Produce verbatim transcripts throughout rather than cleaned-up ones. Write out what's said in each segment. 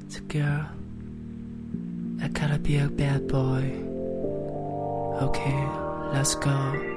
The girl, I gotta be a bad boy. Okay, let's go.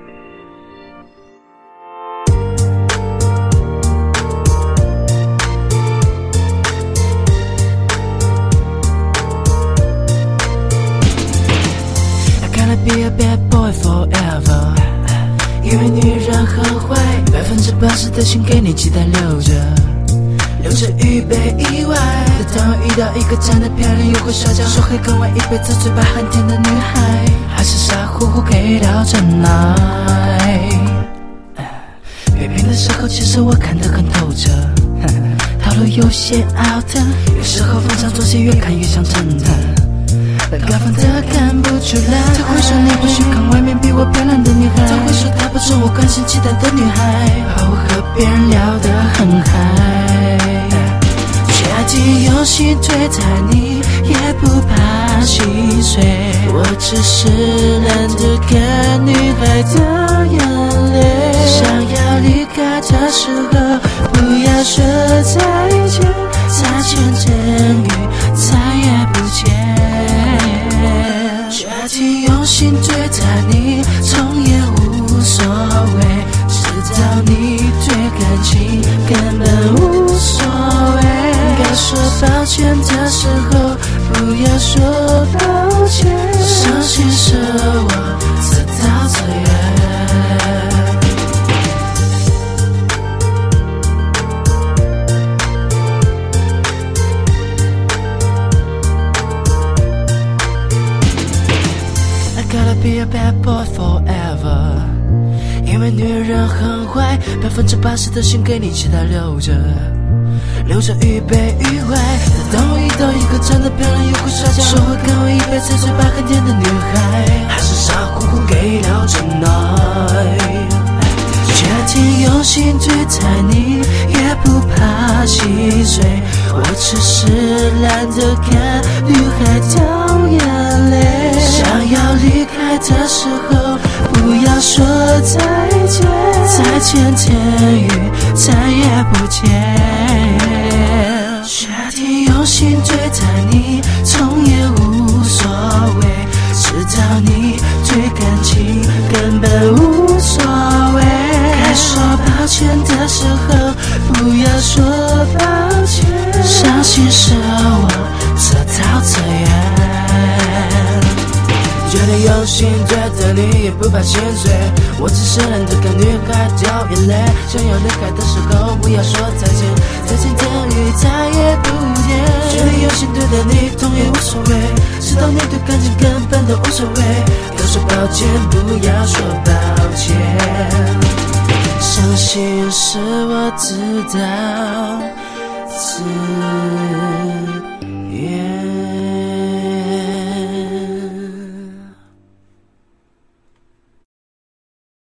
I gotta be a bad boy forever. 因为女人很坏，百分之八十的心给你期待留着。留着预备意外，当我遇到一个长得漂亮又会撒娇，说会跟我一辈子嘴巴很甜的女孩，还是傻乎乎给到真爱。月饼的时候其实我看得很透彻，套路有些 out， 有时候逢场作戏越看越像真的，高分的看不出来。他会说你不许看外面比我漂亮的女孩，他会说她不是我关心期待的女孩，怕我和别人聊得很嗨，假期用心对待你也不怕心碎，我只是懒得看女孩的眼泪，想要离开的时候不要说再见，再见等于再也不见，假期用心对待你从也无所谓，知道你对感情根本无所谓，该说抱歉的时候不要说抱歉，伤心是我自导自演。I gotta be a bad boy forever， 因为女人很坏，百分之八十的心给你期待留着，留着预备意外。当我遇到一个长得漂亮又会撒娇，说会跟我一辈子嘴巴很甜的女孩，还是傻乎乎给了真爱，假天用心对待你也不怕心碎，我只是懒得看女孩掉眼泪，想要离开的时候不要说再见，再见等于再也不见，夏天用心对待你从也无所谓，知道你对感情根本无所谓，该说抱歉的时候不要说抱歉，伤心是我自导自演，觉得用心对待你也不怕心碎，我只是懒得看女孩掉眼泪，想要离开的时候不要说再见，再见等于再也不见，觉得用心对待你痛也无所谓，知道你对感情根本都无所谓，要说抱歉不要说抱歉，伤心是我自导自演。